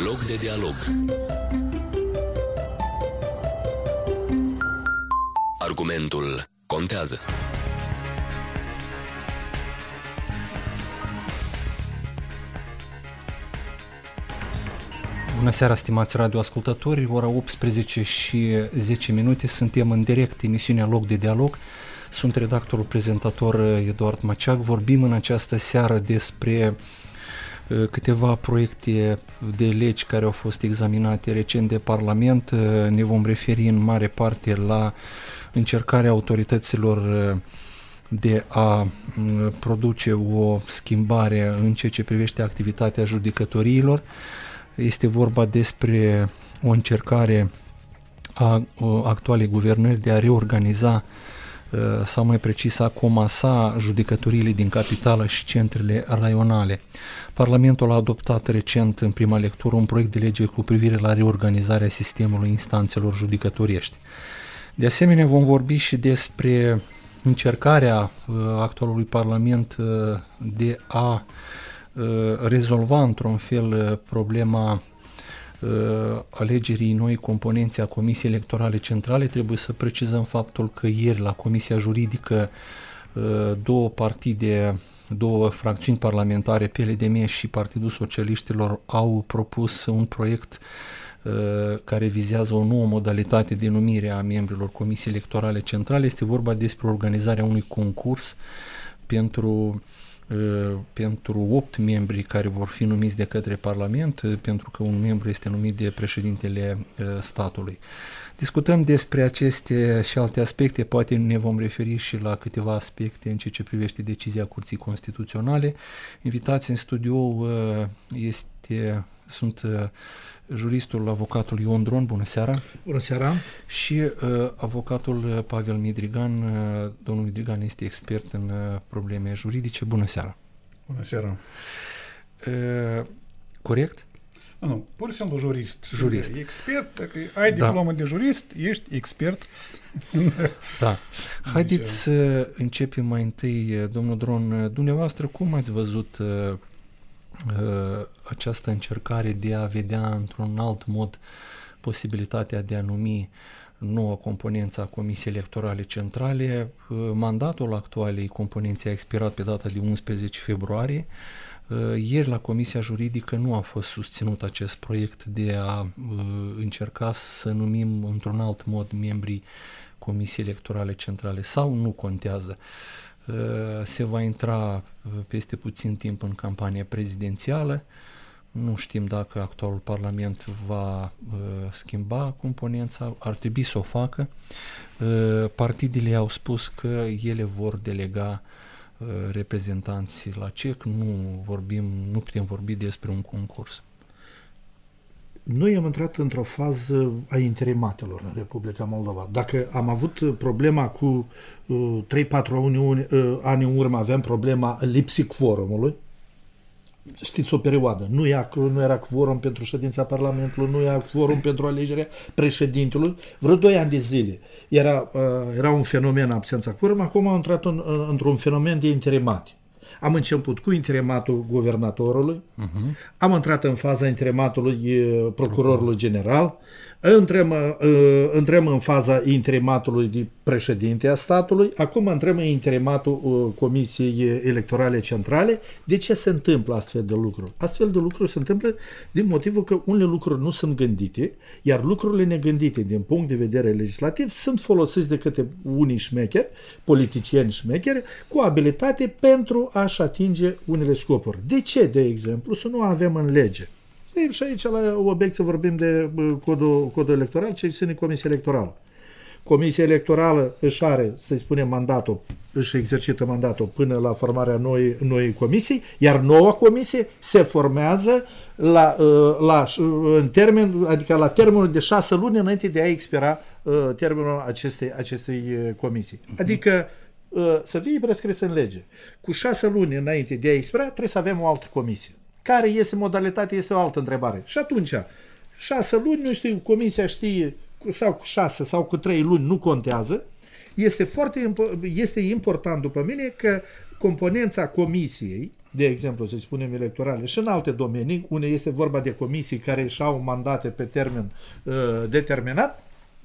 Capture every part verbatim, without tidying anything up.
Loc de dialog. Argumentul contează. Bună seara, stimați radioascultători, ora optsprezece și zece minute, suntem în direct, emisiunea Loc de dialog. Sunt redactorul prezentator Eduard Maceac. Vorbim în această seară despre câteva proiecte de legi care au fost examinate recent de Parlament. Ne vom referi în mare parte la încercarea autorităților de a produce o schimbare în ceea ce privește activitatea judecătoriilor. Este vorba despre o încercare a actualei guvernări de a reorganiza sau mai precis a comasa judecătoriile din capitală și centrele raionale. Parlamentul a adoptat recent în prima lectură un proiect de lege cu privire la reorganizarea sistemului instanțelor judecătoriești. De asemenea, vom vorbi și despre încercarea actualului Parlament de a rezolva într-un fel problema alegerii noi componențe a Comisiei Electorale Centrale. Trebuie să precizăm faptul că ieri la Comisia Juridică două partide, două fracțiuni parlamentare, P L D M și Partidul Socialiștilor, au propus un proiect care vizează o nouă modalitate de numire a membrilor Comisiei Electorale Centrale. Este vorba despre organizarea unui concurs pentru pentru opt membri care vor fi numiți de către Parlament, pentru că un membru este numit de președintele statului. Discutăm despre aceste și alte aspecte, poate ne vom referi și la câteva aspecte în ceea ce privește decizia Curții Constituționale. Invitați în studio este, sunt juristul, avocatul Ion Dron, bună seara. Bună seara. Și uh, avocatul Pavel Midrigan. Uh, domnul Midrigan este expert în uh, probleme juridice. Bună seara. Bună seara. Uh, corect? Nu, nu, pur și simplu jurist. Jurist. Expert, dacă ai diplomă da. de jurist, ești expert. Da. Haideți să începem mai întâi, domnul Dron, dumneavoastră, cum ați văzut uh, această încercare de a vedea într-un alt mod posibilitatea de a numi noua componență a Comisiei Electorale Centrale? Mandatul actualei componențe a expirat pe data de unsprezece februarie. Ieri la Comisia Juridică nu a fost susținut acest proiect de a încerca să numim într-un alt mod membrii Comisiei Electorale Centrale, sau nu contează? Se va intra peste puțin timp în campania prezidențială. Nu știm dacă actualul Parlament va uh, schimba componența, ar trebui să o facă. Uh, partidele au spus că ele vor delega uh, reprezentanții la C E C. Nu vorbim, nu putem vorbi despre un concurs. Noi am intrat într-o fază a interimatelor în Republica Moldova. Dacă am avut problema cu uh, trei patru ani, uh, ani în urmă, aveam problema lipsii quorumului, știți, o perioadă, nu, ia, nu era quorum pentru ședința Parlamentului, nu era quorum pentru alegerea președintelui, vreo doi ani de zile. Era, uh, era un fenomen absența quorum, acum am intrat în, uh, într-un fenomen de interimate. Am început cu interimatul guvernatorului, uh-huh. am intrat în faza interimatului uh, procurorului general, intrăm, uh, intrăm în faza interimatului de președinte a statului, acum intrăm în interimatul uh, Comisiei Electorale Centrale. De ce se întâmplă astfel de lucruri? Astfel de lucruri se întâmplă din motivul că unele lucruri nu sunt gândite, iar lucrurile negândite din punct de vedere legislativ sunt folosiți de către unii șmecheri, politicieni șmecheri, cu abilitate pentru a-și atinge unele scopuri. De ce, de exemplu, să nu avem în lege? Și aici, la obiect, să vorbim de codul, codul electoral, ce ține Comisia Electorală. Comisia Electorală își are, să-i spunem, mandatul, își exercită mandatul până la formarea noi, noi comisii, iar noua comisie se formează la, la, în termen, adică la termenul de șase luni înainte de a expira termenul acestei, acestei comisii. Adică să fie prescris în lege. Cu șase luni înainte de a expira, trebuie să avem o altă comisie. Care este modalitatea, este o altă întrebare. Și atunci, șase luni, nu știu, comisia știe, sau cu șase sau cu trei luni, nu contează, Este foarte este important după mine că componența comisiei, de exemplu, să spunem electorale, și în alte domenii, unde este vorba de comisii care își au mandate pe termen uh, determinat,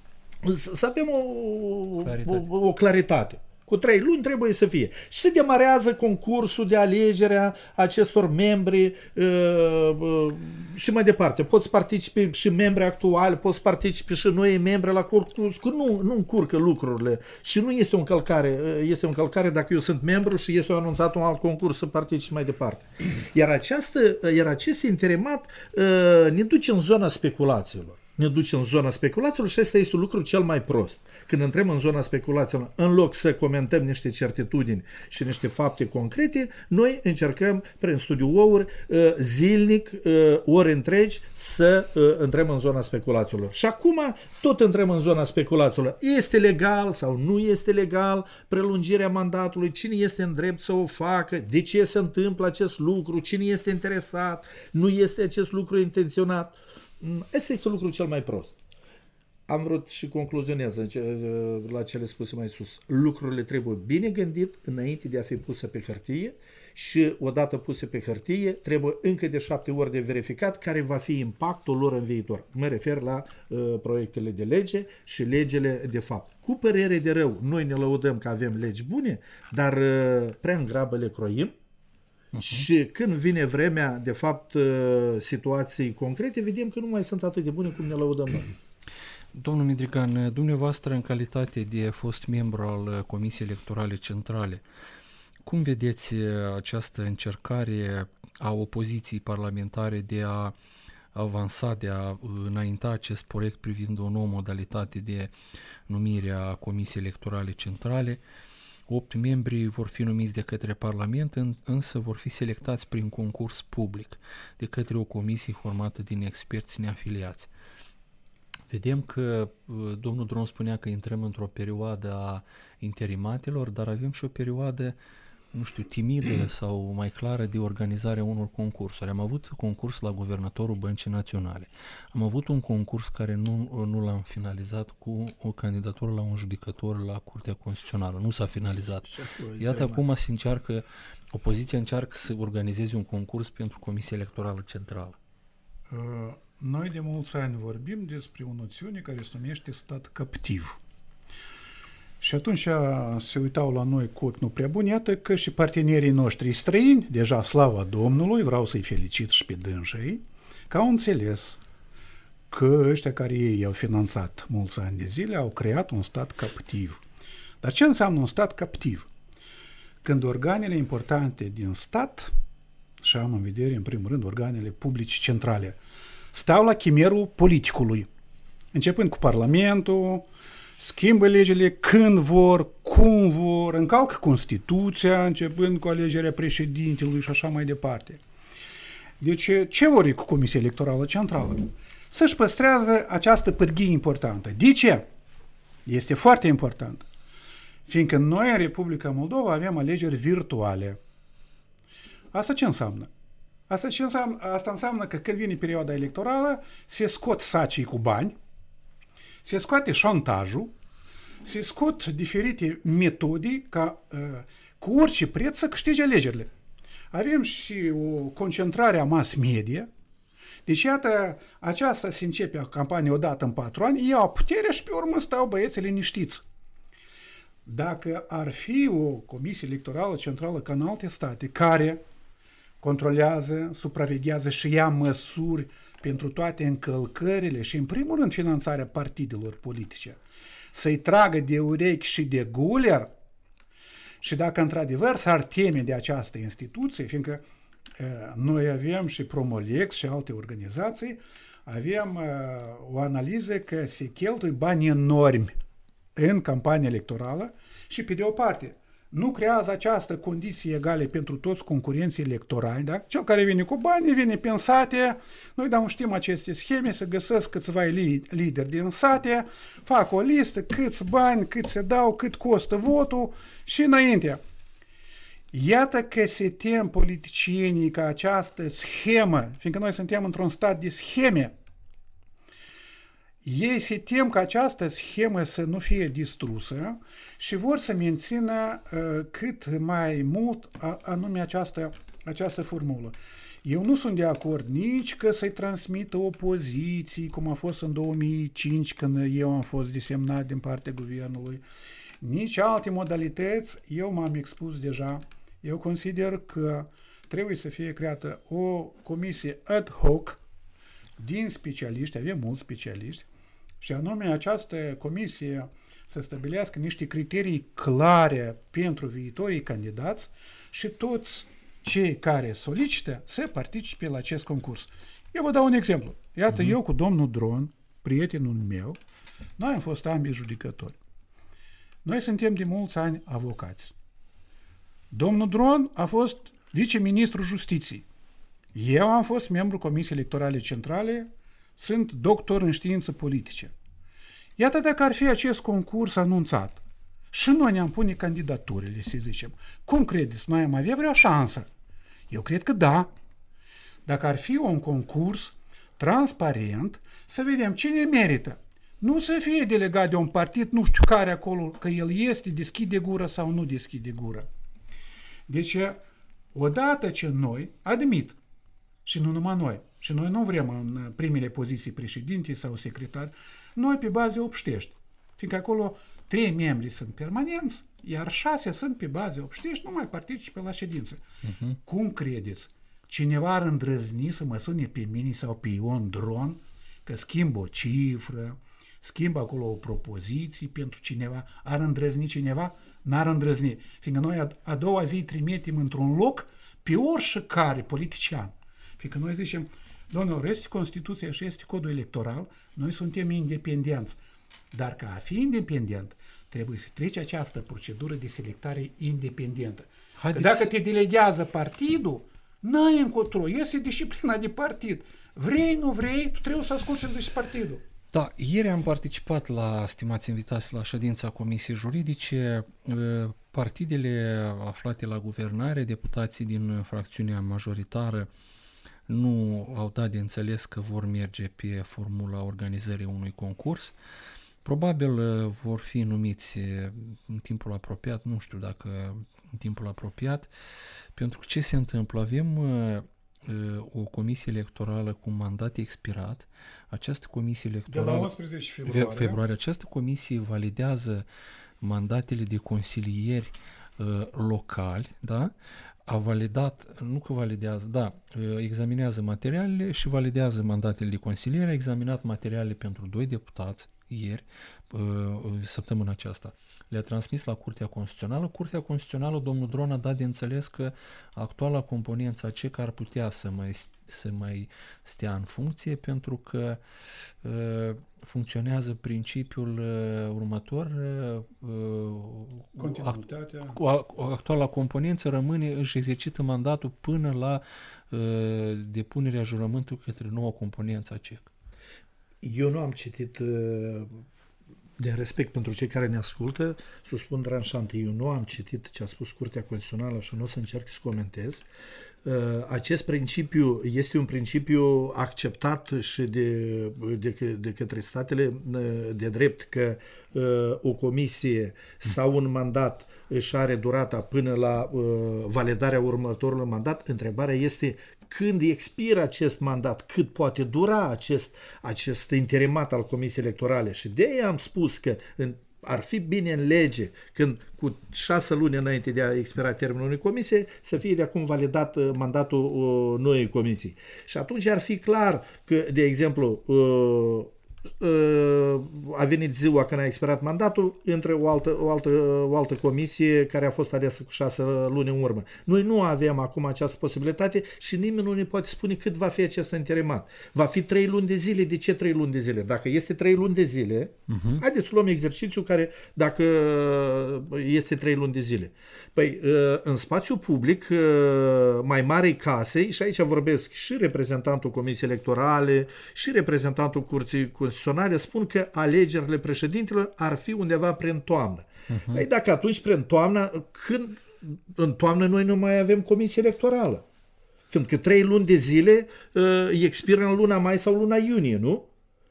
să avem o claritate. O, o claritate. Cu trei luni trebuie să fie. Și se demarează concursul de alegere a acestor membri uh, uh, și mai departe. Poți participi și membri actuali, poți participi și noi membri la concurs, că nu, nu încurcă lucrurile și nu este o încălcare. Este o încălcare dacă eu sunt membru și este anunțat un alt concurs să particip mai departe. Iar, această, iar acest interimat uh, ne duce în zona speculațiilor. Ne duce în zona speculațiilor și ăsta este un lucru cel mai prost. Când intrăm în zona speculațiilor, în loc să comentăm niște certitudini și niște fapte concrete, noi încercăm prin studiouri zilnic, ori întregi, să intrăm în zona speculațiilor. Și acum tot intrăm în zona speculațiilor. Este legal sau nu este legal prelungirea mandatului, cine este în drept să o facă, de ce se întâmplă acest lucru, cine este interesat, nu este acest lucru intenționat. Ăsta este lucrul cel mai prost. Am vrut și concluzionez la cele spuse mai sus. Lucrurile trebuie bine gândit înainte de a fi puse pe hârtie și odată puse pe hârtie trebuie încă de șapte ori de verificat care va fi impactul lor în viitor. Mă refer la uh, proiectele de lege și legile de fapt. Cu părere de rău, noi ne lăudăm că avem legi bune, dar uh, prea în grabă le croim. Uh-huh. Și când vine vremea, de fapt, situații concrete, vedem că nu mai sunt atât de bune cum ne lăudăm noi. Domnul Midrigan, dumneavoastră, în calitate de fost membru al Comisiei Electorale Centrale, cum vedeți această încercare a opoziției parlamentare de a avansa, de a înainta acest proiect privind o nouă modalitate de numire a Comisiei Electorale Centrale? Opt membri vor fi numiți de către Parlament, însă vor fi selectați prin concurs public de către o comisie formată din experți neafiliați. Vedem că domnul Dron spunea că intrăm într-o perioadă a interimatelor, dar avem și o perioadă, nu știu, timidă sau mai clară de organizarea unor concursuri. Am avut concurs la guvernatorul Băncii Naționale. Am avut un concurs care nu, nu l-am finalizat cu o candidatură la un judecător la Curtea Constituțională. Nu s-a finalizat. Iată, acum se încearcă, opoziția încearcă să organizeze un concurs pentru Comisia Electorală Centrală. Noi de mulți ani vorbim despre o noțiune care se numește stat captiv. Și atunci se uitau la noi cu ochi nu prea buni, iată că și partenerii noștri străini, deja slava Domnului, vreau să-i felicit și pe dânsii, că au înțeles că ăștia care ei i-au finanțat mulți ani de zile au creat un stat captiv. Dar ce înseamnă un stat captiv? Când organele importante din stat, și am în vedere în primul rând organele publice centrale, stau la chimerul politicului, începând cu Parlamentul, schimbă legile când vor, cum vor, încalcă Constituția, începând cu alegerea președintelui și așa mai departe. Deci, ce vor cu Comisia Electorală Centrală? Să-și păstrează această pârghie importantă. De ce? Este foarte important. Fiindcă noi, în Republica Moldova, avem alegeri virtuale. Asta ce înseamnă? Asta, ce înseamnă? Asta înseamnă că când vine perioada electorală, se scot sacii cu bani, se scoate șantajul, se scot diferite metode ca uh, cu orice preț să câștige alegerile. Avem și o concentrare a mass media. Deci, iată, aceasta se începe campania odată în patru ani, iau puterea și pe urmă stau băieții liniștiți. Dacă ar fi o comisie electorală centrală ca în alte state, care controlează, supraveghează și ia măsuri pentru toate încălcările și, în primul rând, finanțarea partidelor politice, să-i tragă de urechi și de guler și dacă într-adevăr s-ar teme de această instituție, fiindcă uh, noi avem și Promolex și alte organizații, avem uh, o analiză că se cheltuie bani enormi în campania electorală și, pe de o parte, nu creează această condiție egale pentru toți concurenții electorali, da? Cel care vine cu bani, vine pe în sate, noi da, știm aceste scheme, să găsesc câțiva lideri din sate, fac o listă, câți bani, cât se dau, cât costă votul și înainte. Iată că se tem politicienii ca această schemă, fiindcă noi suntem într-un stat de scheme, Ei se tem că această schemă să nu fie distrusă și vor să mențină uh, cât mai mult a, anume această, această formulă. Eu nu sunt de acord nici că să-i transmită opoziții, cum a fost în două mii cinci când eu am fost desemnat din partea guvernului, nici alte modalități. Eu m-am expus deja. Eu consider că trebuie să fie creată o comisie ad hoc din specialiști, avem mulți specialiști, și anume această comisie să stabilească niște criterii clare pentru viitorii candidați și toți cei care solicită să participe la acest concurs. Eu vă dau un exemplu. Iată, uh-huh. eu cu domnul Dron, prietenul meu, noi am fost ambii judecători. Noi suntem de mulți ani avocați. Domnul Dron a fost viceministrul justiției. Eu am fost membru Comisiei Electorale Centrale, sunt doctor în științe politice. Iată, dacă ar fi acest concurs anunțat și noi ne-am pune candidaturile, să zicem, cum credeți, noi am avea vreo șansă? Eu cred că da. Dacă ar fi un concurs transparent, să vedem cine merită. Nu să fie delegat de un partid, nu știu care acolo, că el este, deschide gură sau nu deschide gură. Deci, odată ce noi, admit, și nu numai noi, și noi nu vrem în primele poziții președinte sau secretar, noi pe baze obștești, fiindcă acolo trei membri sunt permanenți, iar șase sunt pe baze obștești, nu mai participă la ședință. Uh-huh. Cum credeți? Cineva ar îndrăzni să mă sune pe mine sau pe Ion Dron, că schimbă o cifră, schimbă acolo o propoziție pentru cineva, ar îndrăzni cineva? N-ar îndrăzni, fiindcă noi a, a doua zi trimitem într-un loc pe oricare politician. Fiindcă noi zicem, domnule, este Constituția și este codul electoral, noi suntem independenți. Dar ca a fi independent, trebuie să treci această procedură de selectare independentă. Că dacă te delegează partidul, n-ai încotro, este disciplina de partid. Vrei, nu vrei, tu trebuie să asculti și partidul. Da, ieri am participat la, stimați invitați, la ședința Comisiei Juridice. Partidele aflate la guvernare, deputații din fracțiunea majoritară, nu au dat de înțeles că vor merge pe formula organizării unui concurs. Probabil vor fi numiți în timpul apropiat, nu știu dacă în timpul apropiat, pentru că ce se întâmplă? Avem o comisie electorală cu mandat expirat. Această comisie electorală... De la unsprezece februarie. februarie. Această comisie validează mandatele de consilieri uh, locali, da? A validat, nu că validează, da, examinează materialele și validează mandatele de consiliere, a examinat materialele pentru doi deputați ieri, săptămâna aceasta. Le-a transmis la Curtea Constituțională. Curtea Constituțională, domnul Dron a dat de înțeles că actuala componență C ar putea să mai, să mai stea în funcție, pentru că uh, funcționează principiul uh, următor. Uh, Continuitatea. Act, actuala componență rămâne, își exercită mandatul până la uh, depunerea jurământului către noua componență C. Eu nu am citit, de respect pentru cei care ne ascultă, să spun tranșant, eu nu am citit ce a spus Curtea Constituțională și nu o să încerc să comentez. Acest principiu este un principiu acceptat și de, de, de către statele de drept, că o comisie sau un mandat își are durata până la validarea următorului mandat. Întrebarea este când expiră acest mandat, cât poate dura acest, acest interimat al Comisiei Electorale. Și de aia am spus că în, ar fi bine în lege, când cu șase luni înainte de a expira termenul unei comisie, să fie de acum validat mandatul uh, noii comisii. Și atunci ar fi clar că, de exemplu, uh, a venit ziua când a expirat mandatul, între o altă, o, altă, o altă comisie care a fost aleasă cu șase luni în urmă. Noi nu avem acum această posibilitate și nimeni nu ne poate spune cât va fi acest interimat. Va fi trei luni de zile. De ce trei luni de zile? Dacă este trei luni de zile, uh-huh. haideți să luăm exercițiul care, dacă este trei luni de zile. Păi, în spațiu public, mai marei casei, și aici vorbesc și reprezentantul Comisiei Electorale, și reprezentantul Curții Constituționale, spun că alegerile președintelor ar fi undeva prin toamnă. Uh-huh. Păi dacă atunci prin toamnă, când în toamnă noi nu mai avem Comisie Electorală. Fiindcă trei luni de zile uh, expiră în luna mai sau luna iunie, nu?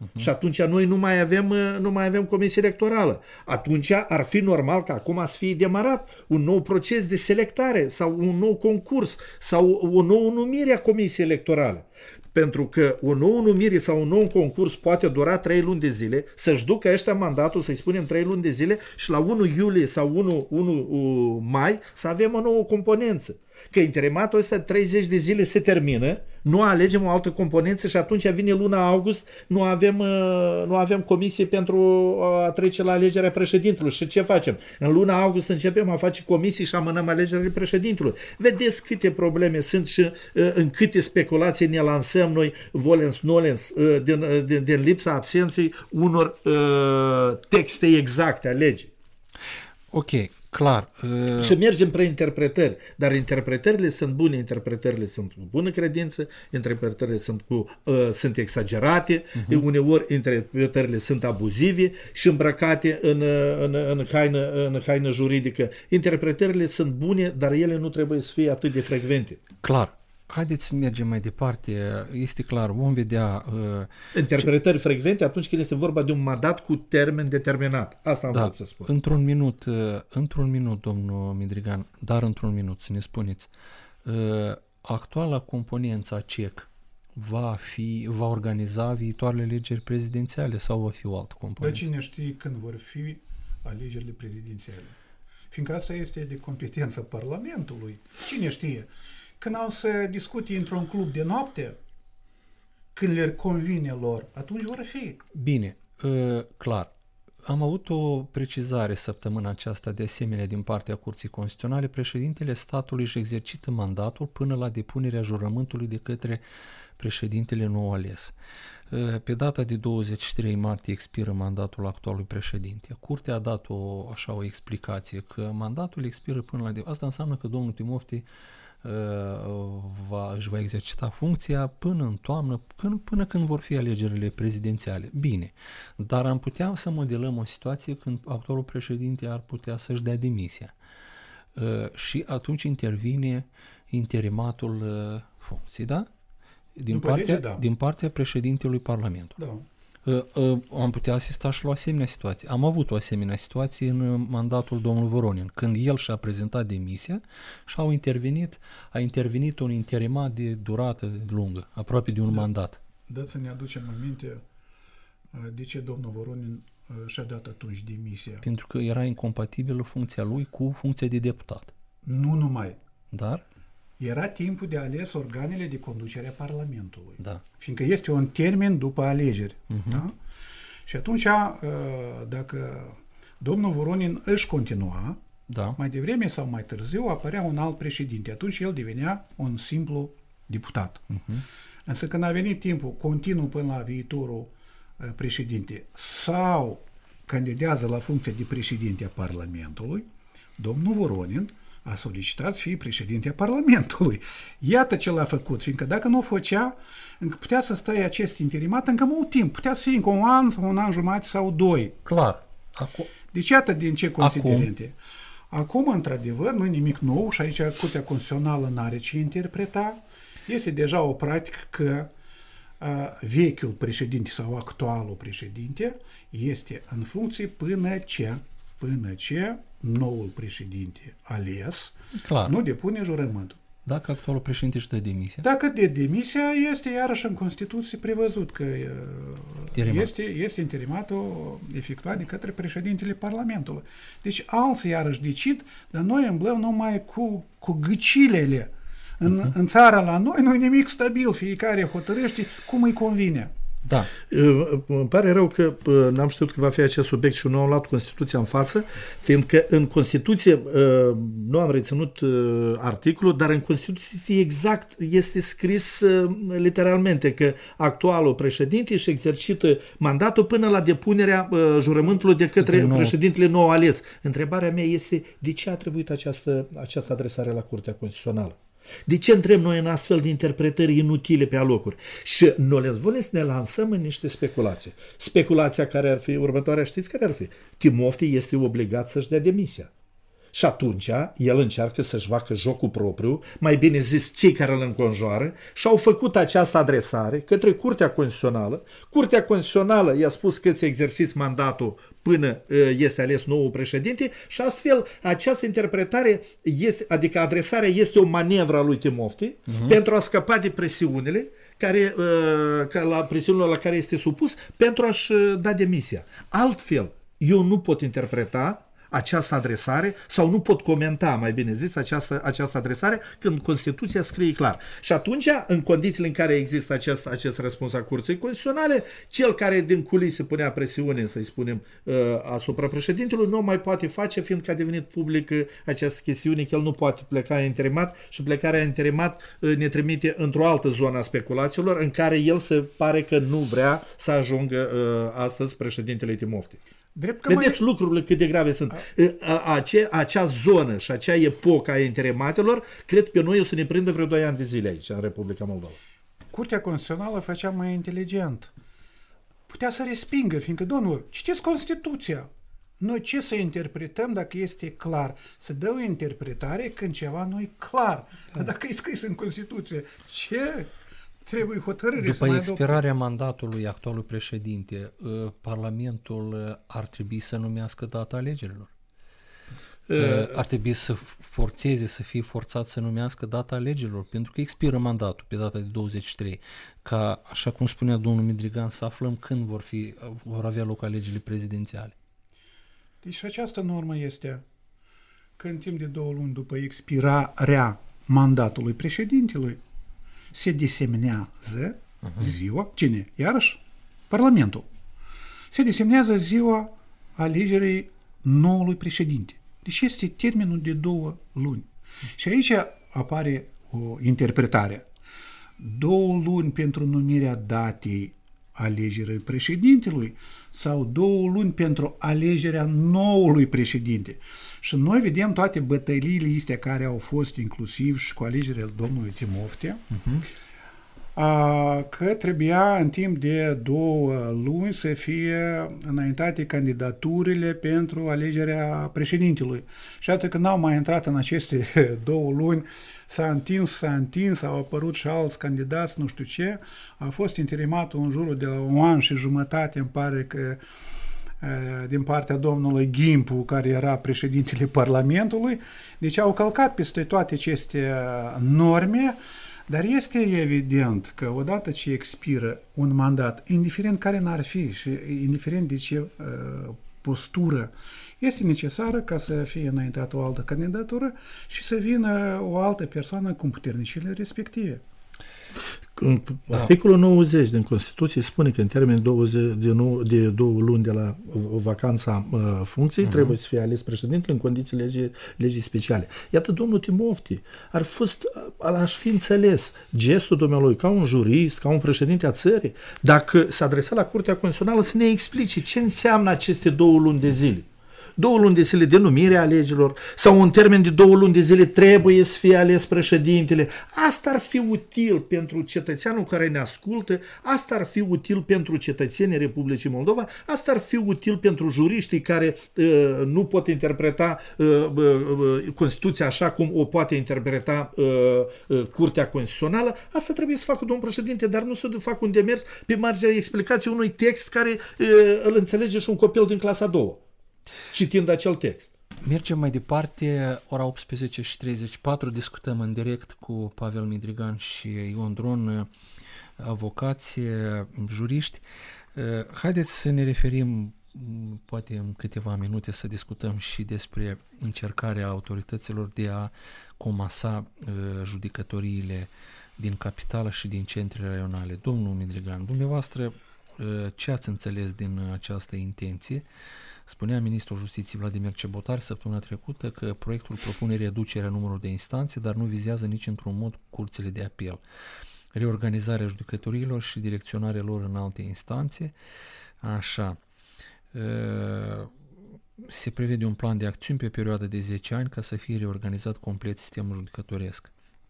Uh-huh. Și atunci noi nu mai avem, nu mai avem comisie electorală. Atunci ar fi normal ca acum să fie demarat un nou proces de selectare sau un nou concurs sau o nouă numire a comisiei electorale. Pentru că o nouă numire sau un nou concurs poate dura trei luni de zile, să-și ducă ăștia mandatul, să-i spunem trei luni de zile și la unu iulie sau unu mai să avem o nouă componență. Că interimatul ăsta treizeci de zile se termină, nu alegem o altă componență și atunci vine luna august, nu avem, nu avem comisie pentru a trece la alegerea președintelui. Și ce facem? În luna august începem a face comisii și amânăm alegerea președintelui. Vedeți câte probleme sunt și în câte speculații ne lansăm noi, volens, nolens, din, din, din lipsa absenței unor uh, texte exacte a legii. Ok. Clar. Uh... Și mergem pre interpretări, dar interpretările sunt bune, interpretările sunt cu bună credință, interpretările sunt, cu, uh, sunt exagerate, uh-huh. Uneori interpretările sunt abuzive și îmbrăcate în, în, în, haină, în haină juridică. Interpretările sunt bune, dar ele nu trebuie să fie atât de frecvente. Clar. Haideți să mergem mai departe. Este clar, vom vedea... Uh, interpretări ce... frecvente atunci când este vorba de un mandat cu termen determinat. Asta am da, vrut să spun. Într-un minut, uh, într-un minut, domnul Midrigan, dar într-un minut, să ne spuneți, uh, actuala componență a C E C va, fi, va organiza viitoarele alegeri prezidențiale sau va fi o altă componență? Dar cine știe când vor fi alegerile prezidențiale? Fiindcă asta este de competența Parlamentului. Cine știe? Când au să discute într-un club de noapte, când le convine lor, atunci vor fi. Bine, uh, clar. Am avut o precizare săptămâna aceasta de asemenea din partea Curții Constituționale. Președintele statului își exercită mandatul până la depunerea jurământului de către președintele nou ales. Uh, pe data de douăzeci și trei martie expiră mandatul actualului președinte. Curtea a dat o, așa o explicație că mandatul expiră până la... De... Asta înseamnă că domnul Timofti Va, își va exercita funcția până în toamnă, până, până când vor fi alegerile prezidențiale. Bine, dar am putea să modelăm o situație când actualul președinte ar putea să-și dea demisia. Uh, și atunci intervine interimatul uh, funcției, da? Din partea, lege, da. din partea președintelui Parlamentului. Da. Uh, uh, am putea asista și la o asemenea situație. Am avut o asemenea situație în mandatul domnului Voronin, când el și-a prezentat demisia și au intervenit, a intervenit un interimat de durată lungă, aproape de un da. mandat. Da, să ne aducem aminte de ce domnul Voronin și-a dat atunci demisia. Pentru că era incompatibilă funcția lui cu funcția de deputat. Nu numai. Dar? Era timpul de ales organele de conducere a Parlamentului. Da. Fiindcă este un termen după alegeri. Uh-huh. Da? Și atunci, dacă domnul Voronin își continua, da. mai devreme sau mai târziu apărea un alt președinte. Atunci el devenea un simplu deputat. Uh-huh. Însă când a venit timpul continuu până la viitorul președinte sau candidează la funcția de președinte a Parlamentului, domnul Voronin a solicitat să fie președinte a Parlamentului. Iată ce l-a făcut, fiindcă dacă nu o făcea, încă putea să stai acest interimat încă mult timp. Putea să fie încă un an sau un an jumătate sau doi. Clar. Acum... Deci iată din ce considerente. Acum, Acum într-adevăr, nu nimic nou și aici Curtea Constituțională n-are ce interpreta. Este deja o practică că uh, vechiul președinte sau actualul președinte este în funcție până ce, până ce noul președinte ales Clar. nu depune jurământul. Dacă actualul președinte își dă demisia? Dacă de demisia, este iarăși în Constituție prevăzut că este, este interimatul efectuat de către președintele Parlamentului. Deci alții iarăși decid, dar noi îmblăm numai cu, cu gâcilele. În, uh-huh. în țara la noi nu e nimic stabil, fiecare hotărăște cum îi convine. Da. Îmi pare rău că n-am știut că va fi acest subiect și nu am luat Constituția în față, fiindcă în Constituție, nu am reținut articolul, dar în Constituție exact este scris literalmente că actualul președinte își exercită mandatul până la depunerea jurământului de către nou. președintele nou ales. Întrebarea mea este de ce a trebuit această, această adresare la Curtea Constituțională? De ce întreb noi în astfel de interpretări inutile pe alocuri? Și nu le zvole să ne lansăm în niște speculații. Speculația care ar fi, următoarea știți care ar fi? Timofti este obligat să-și dea demisia. Și atunci el încearcă să-și facă jocul propriu, mai bine zis cei care îl înconjoară, și au făcut această adresare către Curtea Constituțională. Curtea Constituțională i-a spus că îți exerciți mandatul până este ales noul președinte și astfel această interpretare, este, adică adresarea este o manevră a lui Timofti uh-huh. pentru a scăpa de presiunile care, la presiunile la care este supus pentru a-și da demisia. Altfel, eu nu pot interpreta această adresare sau nu pot comenta, mai bine zis, această, această adresare când Constituția scrie clar. Și atunci, în condițiile în care există acest, acest răspuns a Curții Constituționale, cel care din culise punea presiune, să-i spunem, asupra președintelui, nu mai poate face, fiindcă a devenit public această chestiune, că el nu poate pleca interimat și plecarea interimat ne trimite într-o altă zonă a speculațiilor în care el se pare că nu vrea să ajungă astăzi președintele Timofti. Drept Vedeți mai... lucrurile cât de grave sunt. Ace, acea zonă și acea epocă a interimatelor, cred că noi o să ne prindă vreo doi ani de zile aici, în Republica Moldova. Curtea Constituțională făcea mai inteligent. Putea să respingă, fiindcă, domnul, citiți Constituția. Noi ce să interpretăm dacă este clar? Să dă o interpretare când ceva nu e clar. Da. Dar dacă e scris în Constituție, ce... Trebuie hotărâre După să mai expirarea adopte. mandatului actualului președinte, Parlamentul ar trebui să numească data alegerilor? Uh, ar trebui să forțeze, să fie forțat să numească data alegerilor, pentru că expiră mandatul pe data de douăzeci și trei, ca, așa cum spunea domnul Midrigan, să aflăm când vor, fi, vor avea loc alegerile prezidențiale. Deci această normă este că în timp de două luni după expirarea mandatului președintelui, se desemnează uh-huh. ziua, cine? Iarăși, Parlamentul. Se desemnează ziua alegerii noului președinte. Deci este termenul de două luni. Uh-huh. Și aici apare o interpretare. Două luni pentru numirea datei alegerii președintelui sau două luni pentru alegerea noului președinte. Și noi vedem toate bătăliile astea care au fost inclusiv și cu alegerea domnului Timofti, uh-huh. că trebuia în timp de două luni să fie înaintate candidaturile pentru alegerea președintelui. Și atât că n-au mai intrat în aceste două luni, s-a întins, s-a întins, au apărut și alți candidați, nu știu ce, a fost interimatul în jurul de la un an și jumătate, îmi pare că din partea domnului Gimpu, care era președintele Parlamentului. Deci au călcat peste toate aceste norme, dar este evident că odată ce expiră un mandat, indiferent care n-ar fi și indiferent de ce uh, postură, este necesară ca să fie înaintată o altă candidatură și să vină o altă persoană cu puternicile respective. Da. Articolul nouăzeci din Constituție spune că în termen douăzeci de, nou, de două luni de la vacanța uh, funcției uh-huh. trebuie să fie ales președinte în condiții legii, legii speciale. Iată, domnul Timofti ar fost, aș fi înțeles gestul dumnealui ca un jurist, ca un președinte a țării, dacă s-a adresat la Curtea Constituțională să ne explice ce înseamnă aceste două luni de zile. Două luni de zile de numire a alegerilor sau în termen de două luni de zile trebuie să fie ales președintele. Asta ar fi util pentru cetățeanul care ne ascultă, asta ar fi util pentru cetățenii Republicii Moldova, asta ar fi util pentru juriștii care uh, nu pot interpreta uh, uh, Constituția așa cum o poate interpreta uh, uh, Curtea Constituțională. Asta trebuie să facă domnul președinte, dar nu să facă un demers pe marginea explicației unui text care uh, îl înțelege și un copil din clasa a doua. Citind acel text. Mergem mai departe, ora optsprezece și treizeci și patru, discutăm în direct cu Pavel Midrigan și Ion Dron, avocați, juriști. Haideți să ne referim, poate în câteva minute, să discutăm și despre încercarea autorităților de a comasa judecătoriile din capitală și din centrele raionale. Domnul Midrigan, dumneavoastră, ce ați înțeles din această intenție? Spunea ministrul Justiției Vladimir Cebotar săptămâna trecută că proiectul propune reducerea numărului de instanțe, dar nu vizează nici într-un mod curțile de apel. Reorganizarea judecătorilor și direcționarea lor în alte instanțe. Așa. Se prevede un plan de acțiuni pe perioadă de zece ani ca să fie reorganizat complet sistemul judecătoresc.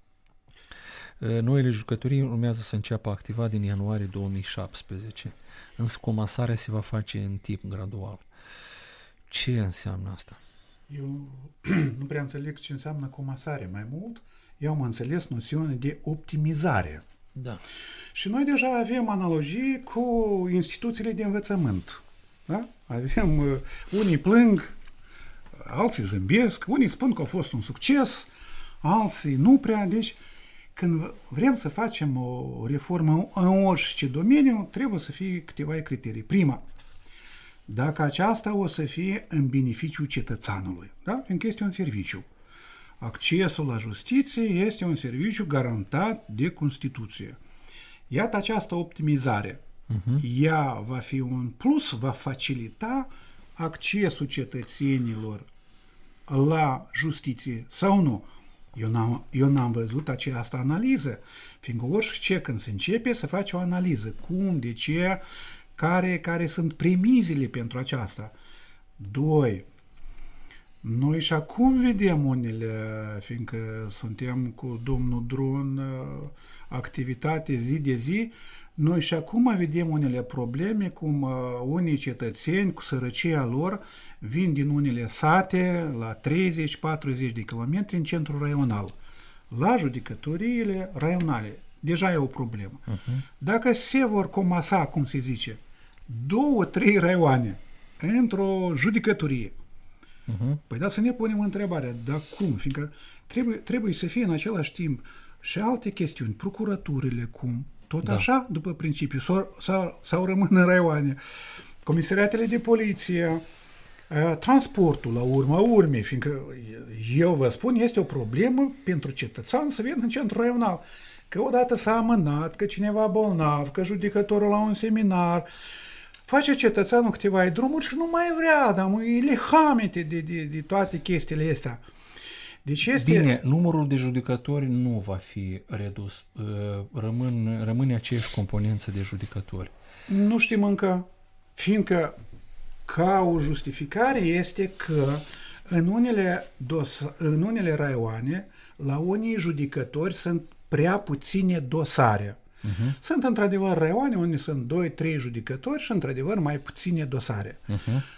Noile judecătorii urmează să înceapă a activa din ianuarie două mii șaptesprezece, însă comasarea se va face în tip gradual. Ce înseamnă asta? Eu nu prea înțeleg ce înseamnă comasare. Mai mult, eu am înțeles noțiunea de optimizare. Da. Și noi deja avem analogii cu instituțiile de învățământ. Da? Avem, uh, unii plâng, alții zâmbesc, unii spun că a fost un succes, alții nu prea. Deci, când vrem să facem o reformă în orice domeniu, trebuie să fie câteva criterii. Prima, dacă aceasta o să fie în beneficiul cetățeanului, da? Fiindcă este un serviciu. Accesul la justiție este un serviciu garantat de Constituție. Iată această optimizare. Uh-huh. Ea va fi un plus, va facilita accesul cetățenilor la justiție sau nu? Eu n-am, eu n-am văzut această analiză, fiindcă orice când se începe să face o analiză, cum, de ce, care, care sunt premizele pentru aceasta. Doi, noi și acum vedem unele, fiindcă suntem cu domnul Dron, activitate zi de zi, noi și acum vedem unele probleme, cum unii cetățeni cu sărăcia lor vin din unele sate la treizeci patruzeci de kilometri în centrul raional, la judecătoriile raionale. Deja e o problemă. Uh-huh. Dacă se vor comasa, cum se zice, două, trei raioane într-o judecătorie, uh-huh. păi da, să ne punem întrebarea, dar cum? Fiindcă trebuie, trebuie să fie în același timp și alte chestiuni, procuraturile, cum? Tot da. Așa, după principiu, sau, sau, sau rămân în raioane, comisariatele de poliție, transportul la urma urmei, fiindcă eu vă spun, este o problemă pentru cetățean să vină în centrul raional, că odată s-a amânat, că cineva bolnav, că judecătorul la un seminar, face cetățeanul câteva drumuri și nu mai vrea, dar mă, le hamete de, de, de toate chestiile astea. Deci este... Bine, numărul de judecători nu va fi redus, Rămân, rămâne aceeași componență de judecători. Nu știm încă, fiindcă ca o justificare este că în unele, dos, în unele raioane, la unii judecători sunt prea puține dosare. Uh-huh. Sunt într-adevăr raioane unde sunt doi trei judecători și într-adevăr mai puține dosare. Uh-huh.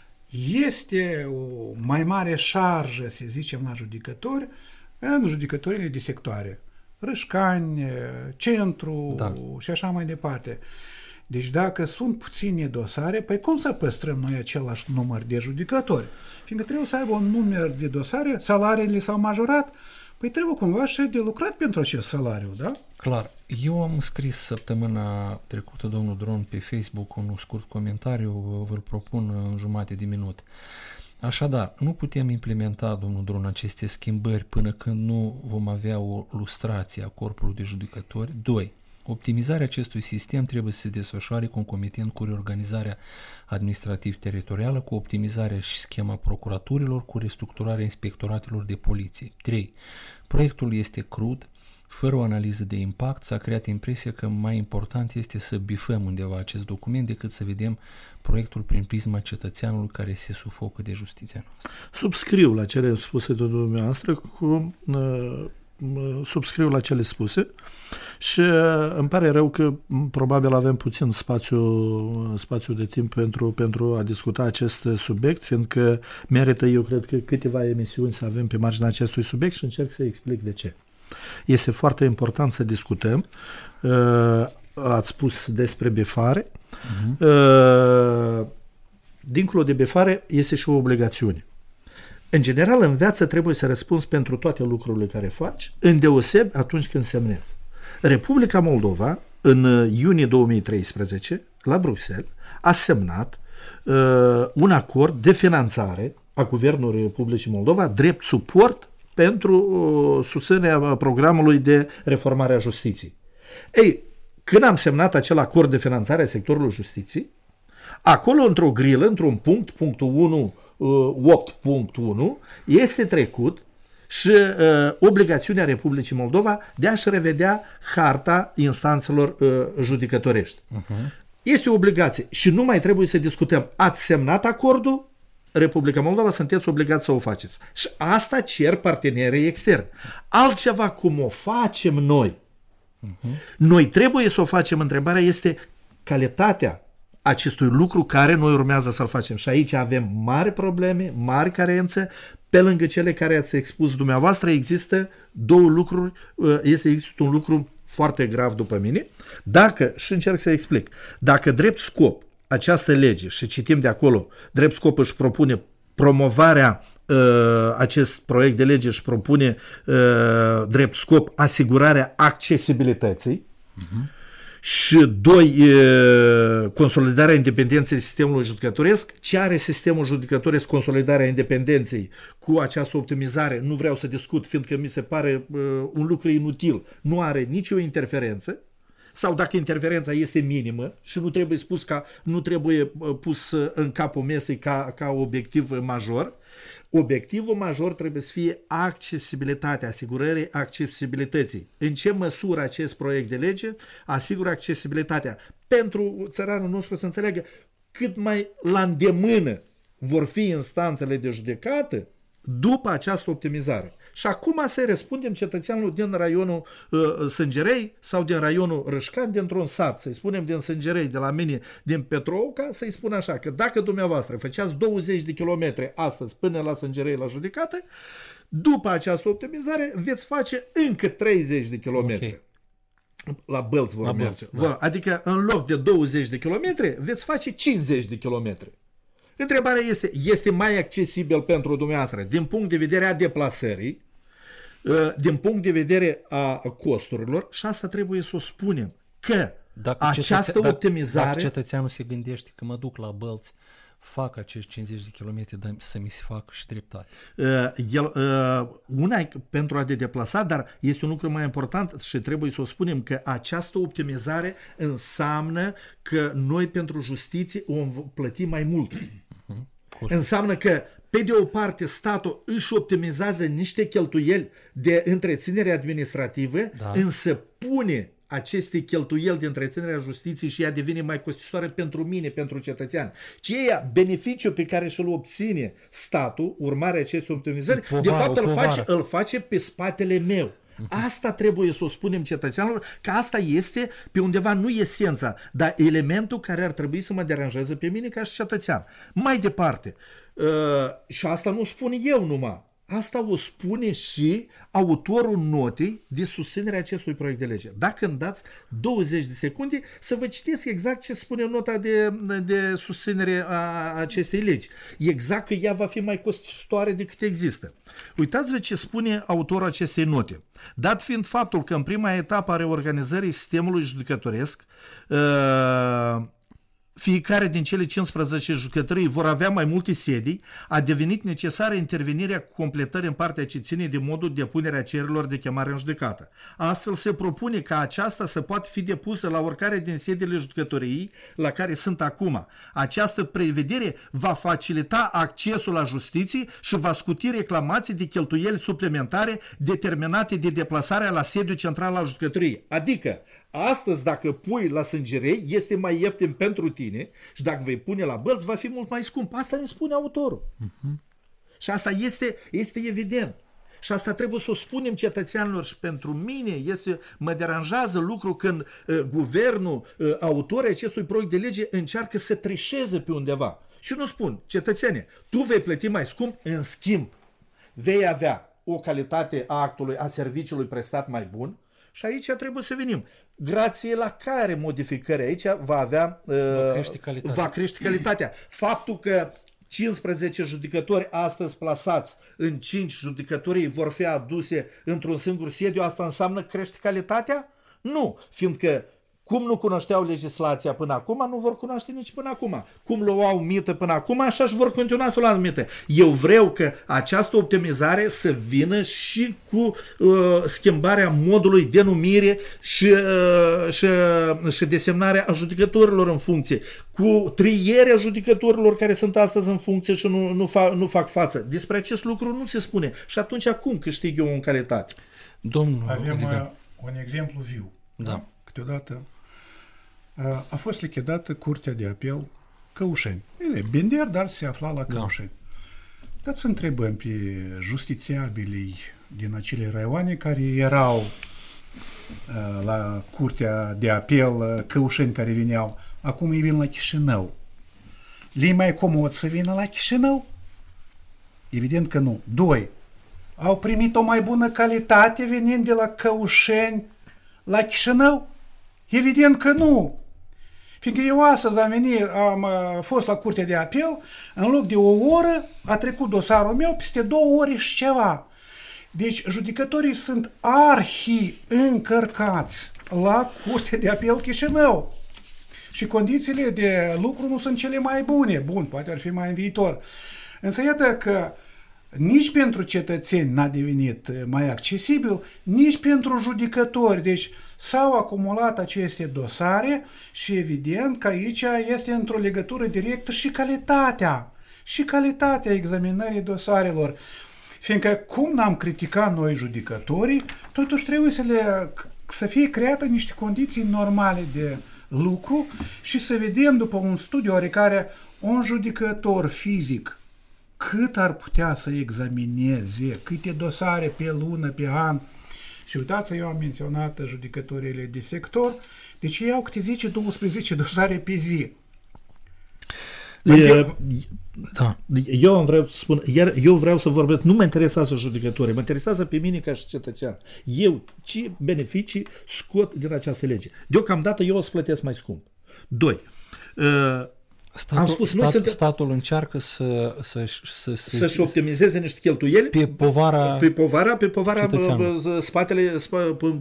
Este o mai mare șarjă, să zicem, la judecători în judecătorile de sectoare. Râșcani, centru da. Și așa mai departe. Deci dacă sunt puține dosare, păi cum să păstrăm noi același număr de judecători? Fiindcă trebuie să aibă un număr de dosare, salariile s-au majorat, păi trebuie cumva și de lucrat pentru acest salariu, da? Clar. Eu am scris săptămâna trecută, domnul Dron, pe Facebook un scurt comentariu, vă-l propun în jumătate de minut. Așadar, nu putem implementa, domnul Dron, aceste schimbări până când nu vom avea o lustrație a corpului de judecători. Doi. Optimizarea acestui sistem trebuie să se desfășoare concomitent cu reorganizarea administrativ-teritorială, cu optimizarea și schema procuraturilor, cu restructurarea inspectoratelor de poliție. trei. Proiectul este crud, fără o analiză de impact. S-a creat impresia că mai important este să bifăm undeva acest document decât să vedem proiectul prin prisma cetățeanului care se sufocă de justiția noastră. Subscriu la cele spuse de dumneavoastră cu... Uh... subscriu la cele spuse și îmi pare rău că probabil avem puțin spațiu, spațiu de timp pentru, pentru a discuta acest subiect, fiindcă merită, eu cred că câteva emisiuni să avem pe marginea acestui subiect și încerc să explic de ce. Este foarte important să discutăm. Ați spus despre bifare. Uh-huh. Dincolo de bifare este și o obligațiune. În general, în viață trebuie să răspunzi pentru toate lucrurile care faci, îndeosebi atunci când semnezi. Republica Moldova, în iunie două mii treisprezece, la Bruxelles, a semnat uh, un acord de finanțare a Guvernului Republicii Moldova, drept suport pentru uh, susținerea programului de reformare a justiției. Ei, când am semnat acel acord de finanțare a sectorului justiției, acolo, într-o grilă, într-un punct, punctul unu, opt punct unu, este trecut și uh, obligațiunea Republicii Moldova de a-și revedea harta instanțelor uh, judecătorești. Uh-huh. Este o obligație și nu mai trebuie să discutăm. Ați semnat acordul, Republica Moldova, sunteți obligați să o faceți. Și asta cer partenerii externi. Altceva cum o facem noi. Uh-huh. Noi trebuie să o facem. Întrebarea este calitatea acestui lucru care noi urmează să-l facem. Și aici avem mari probleme, mari carențe, pe lângă cele care ați expus dumneavoastră, există două lucruri, este există un lucru foarte grav după mine, dacă, și încerc să explic, dacă drept scop această lege, și citim de acolo, drept scop își propune promovarea, acest proiect de lege își propune drept scop asigurarea accesibilității, uh-huh. Și doi, consolidarea independenței sistemului judecătoresc. Ce are sistemul judecătoresc, consolidarea independenței cu această optimizare? Nu vreau să discut, fiindcă mi se pare un lucru inutil. Nu are nicio interferență, sau dacă interferența este minimă și nu trebuie spus ca, nu trebuie pus în capul mesei ca, ca obiectiv major. Obiectivul major trebuie să fie accesibilitatea, asigurării accesibilității. În ce măsură acest proiect de lege asigură accesibilitatea? Pentru țăranul nostru să înțeleagă cât mai la îndemână vor fi instanțele de judecată după această optimizare. Și acum să răspundem cetățeanului din raionul uh, Sângerei sau din raionul Râșcan, dintr-un sat, să-i spunem din Sângerei, de la mine, din Petrouca, să-i spun așa, că dacă dumneavoastră făceați douăzeci de kilometri astăzi până la Sângerei la judecată, după această optimizare veți face încă treizeci de kilometri. Okay. La Bălți vor la merge. Bălți, da. Adică în loc de douăzeci de kilometri veți face cincizeci de kilometri. Întrebarea este, este mai accesibil pentru dumneavoastră din punct de vedere a deplasării, din punct de vedere a costurilor, și asta trebuie să o spunem, că dacă această cetățe- optimizare... Dacă cetățeanul se gândește că mă duc la Bălți, fac acești cincizeci de kilometri, dar să mi se facă și dreptate. Uh, el, uh, una e pentru a te deplasa, dar este un lucru mai important și trebuie să o spunem, că această optimizare înseamnă că noi pentru justiție o plătim mai mult. Uh-huh. Înseamnă că pe de o parte, statul își optimizează niște cheltuieli de întreținere administrativă, da. Însă pune aceste cheltuieli de întreținere a justiției și ea devine mai costisoară pentru mine, pentru cetățean. Ce e beneficiul pe care și-l obține statul, urmarea acestei optimizări, povară, de fapt îl face, îl face pe spatele meu. Asta trebuie să o spunem cetățeanilor, că asta este pe undeva, nu esența, dar elementul care ar trebui să mă deranjeze pe mine ca și cetățean. Mai departe, uh, și asta nu spun eu numai, asta o spune și autorul notei de susținere a acestui proiect de lege. Dacă îmi dați douăzeci de secunde să vă citesc exact ce spune nota de, de susținere a acestei legi. Exact că ea va fi mai costisitoare decât există. Uitați-vă ce spune autorul acestei note. Dat fiind faptul că în prima etapă a reorganizării sistemului judecătoresc, uh, fiecare din cele cincisprezece judecătorii vor avea mai multe sedii, a devenit necesară intervenirea cu completări în partea ce ține de modul de punere a cererilor de chemare în judecată. Astfel se propune ca aceasta să poată fi depusă la oricare din sediile judecătoriei la care sunt acum. Această prevedere va facilita accesul la justiție și va scuti reclamații de cheltuieli suplimentare determinate de deplasarea la sediul central al judecătoriei. Adică, astăzi, dacă pui la Sângerei, este mai ieftin pentru tine și dacă vei pune la Bălți, va fi mult mai scump. Asta ne spune autorul. Uh-huh. Și asta este, este evident. Și asta trebuie să o spunem cetățenilor și pentru mine este, mă deranjează lucru când uh, guvernul, uh, autorii acestui proiect de lege încearcă să trișeze pe undeva. Și nu spun, cetățene, tu vei plăti mai scump, în schimb vei avea o calitate a actului, a serviciului prestat mai bun. Și aici trebuie să venim. Grație la care modificări aici va avea, va crește calitatea. Va crește calitatea. Faptul că cincisprezece judecători astăzi plasați în cinci judecătorii vor fi aduse într-un singur sediu, asta înseamnă crește calitatea? Nu, fiindcă cum nu cunoșteau legislația până acum, nu vor cunoaște nici până acum. Cum luau mită până acum, așa își vor continua să luau mită. Eu vreau că această optimizare să vină și cu uh, schimbarea modului de numire și, uh, și, uh, și desemnarea a judecătorilor în funcție, cu trierea judecătorilor care sunt astăzi în funcție și nu, nu, fa, nu fac față. Despre acest lucru nu se spune. Și atunci cum câștig eu în calitate? Domnul Avem uh, un exemplu viu. Da. Câteodată a fost lichidată Curtea de Apel Căușeni. El e bender, dar se afla la Căușeni. Da. Dar să întrebăm pe justițiabilii din acele raioane care erau uh, la Curtea de Apel uh, Căușeni, care vineau, acum ei vin la Chișinău. Le-i mai comod să vină la Chișinău? Evident că nu. Doi, au primit o mai bună calitate venind de la Căușeni la Chișinău? Evident că nu. Fiindcă eu astăzi am venit, am uh, fost la Curtea de Apel, în loc de o oră a trecut dosarul meu peste două ore și ceva. Deci judecătorii sunt arhi încărcați la Curtea de Apel Chișinău. Și condițiile de lucru nu sunt cele mai bune. Bun, poate ar fi mai în viitor. Însă iată că nici pentru cetățeni n-a devenit mai accesibil, nici pentru judecători. Deci s-au acumulat aceste dosare și evident că aici este într-o legătură directă și calitatea. Și calitatea examinării dosarelor. Fiindcă cum n-am criticat noi judecătorii, totuși trebuie să, le, să fie create niște condiții normale de lucru și să vedem după un studiu oarecare un judecător fizic cât ar putea să examineze, câte dosare pe lună, pe an. Și uitați, eu am menționat judecătorile de sector, deci ei au câte zece douăsprezece dosare pe zi. E, da. Eu vreau să spun, iar eu vreau să vorbesc, nu mă interesează judecătorii, mă interesează pe mine ca și cetățean. Eu ce beneficii scot din această lege? Deocamdată eu o să plătesc mai scump. Doi. Uh, Statul, am spus, stat, suntem... statul încearcă să, să, să, să, să-și optimizeze niște cheltuieli pe povara pe povara, pe povara cetățeanului. spatele, sp,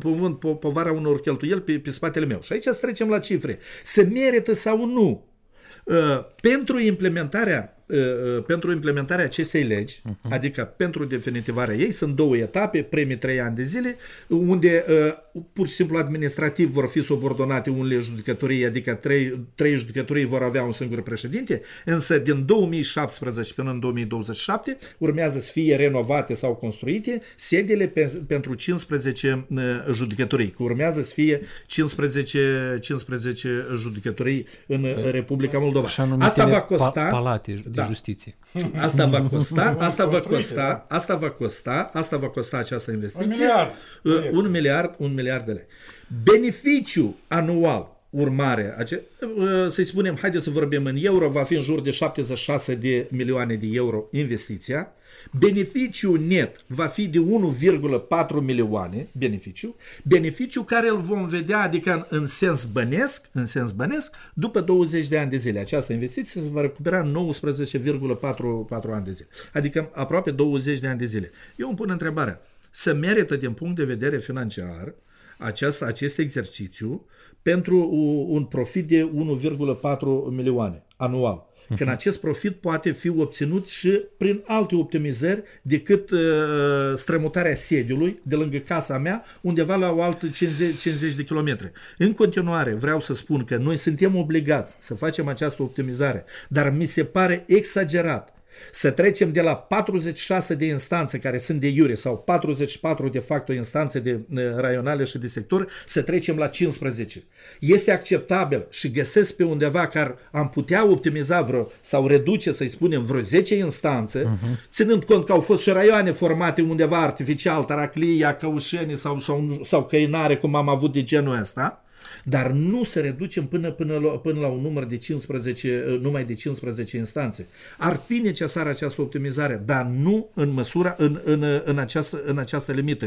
povara unor cheltuieli pe, pe spatele meu. Și aici să trecem la cifre. Se merită sau nu? Uh, pentru implementarea uh, pentru implementarea acestei legi, uh-huh. adică pentru definitivarea ei, sunt două etape, primii trei ani de zile, unde uh, pur și simplu administrativ vor fi subordonate unele judecătorii, adică trei, trei judecătorii vor avea un singur președinte, însă din două mii șaptesprezece până în două mii douăzeci și șapte urmează să fie renovate sau construite sediile pe, pentru cincisprezece uh, judecătorii, că urmează să fie cincisprezece, cincisprezece judecătorii în uh, Republica Moldova. Asta va costa palate de da. justiție. Asta va costa, asta va costa, asta va costa, asta va costa această investiție. Un miliard. Uh, un miliard, un miliard de lei. Beneficiul anual urmare, ace, uh, să-i spunem, haideți să vorbim în euro, va fi în jur de șaptezeci și șase de milioane de euro investiția. Beneficiul net va fi de unu virgulă patru milioane, beneficiu, beneficiu care îl vom vedea, adică în, în sens bănesc, în sens bănesc, după douăzeci de ani de zile. Această investiție se va recupera în nouăsprezece virgulă patru ani de zile, adică aproape douăzeci de ani de zile. Eu îmi pun întrebarea, se merită din punct de vedere financiar acest, acest exercițiu pentru un profit de unu virgulă patru milioane anual? Când acest profit poate fi obținut și prin alte optimizări decât uh, strămutarea sediului de lângă casa mea undeva la o altă cincizeci, cincizeci de kilometri. În continuare vreau să spun că noi suntem obligați să facem această optimizare, dar mi se pare exagerat să trecem de la patruzeci și șase de instanțe care sunt de iure sau patruzeci și patru de facto instanțe de uh, raionale și de sector, să trecem la cincisprezece. Este acceptabil și găsesc pe undeva care am putea optimiza vreo sau reduce, să-i spunem, vreo zece instanțe, uh-huh. ținând cont că au fost și raioane formate undeva artificial, Taraclia, Căușeni sau, sau, sau Căinare, cum am avut de genul ăsta, dar nu să reducem până, până, la, până la un număr de cincisprezece, numai de cincisprezece instanțe. Ar fi necesară această optimizare, dar nu în măsura, în, în, în, această, în această limită.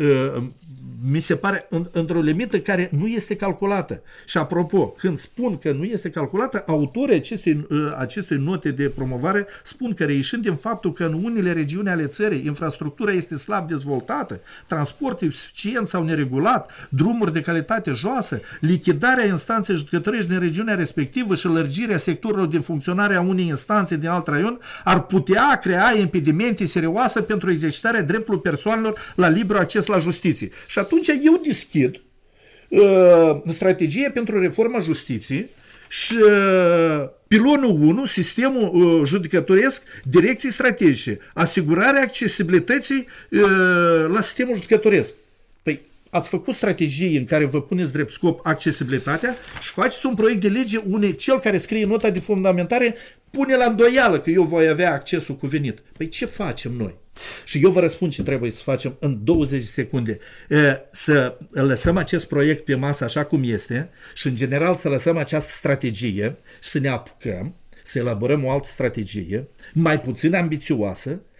Mi se pare într-o limită care nu este calculată. Și apropo, când spun că nu este calculată, autorii acestei, acestei note de promovare spun că reișind din faptul că în unele regiuni ale țării infrastructura este slab dezvoltată, transportul suficient sau neregulat, drumuri de calitate joasă, lichidarea instanței judecătorești din regiunea respectivă și lărgirea sectorilor de funcționare a unei instanțe din alt raion ar putea crea impedimente serioase pentru exercitarea dreptului persoanelor la liber acces la justiție. Și atunci eu deschid uh, strategia pentru reforma justiției și uh, pilonul unu, sistemul uh, judecătoresc, direcții strategice, asigurarea accesibilității uh, la sistemul judecătoresc. Păi, ați făcut strategii în care vă puneți drept scop accesibilitatea și faceți un proiect de lege unde cel care scrie nota de fundamentare pune la îndoială că eu voi avea accesul cuvenit. Păi ce facem noi? Și eu vă răspund ce trebuie să facem în douăzeci de secunde. Să lăsăm acest proiect pe masă așa cum este și în general să lăsăm această strategie și să ne apucăm să elaborăm o altă strategie mai puțin ambițioasă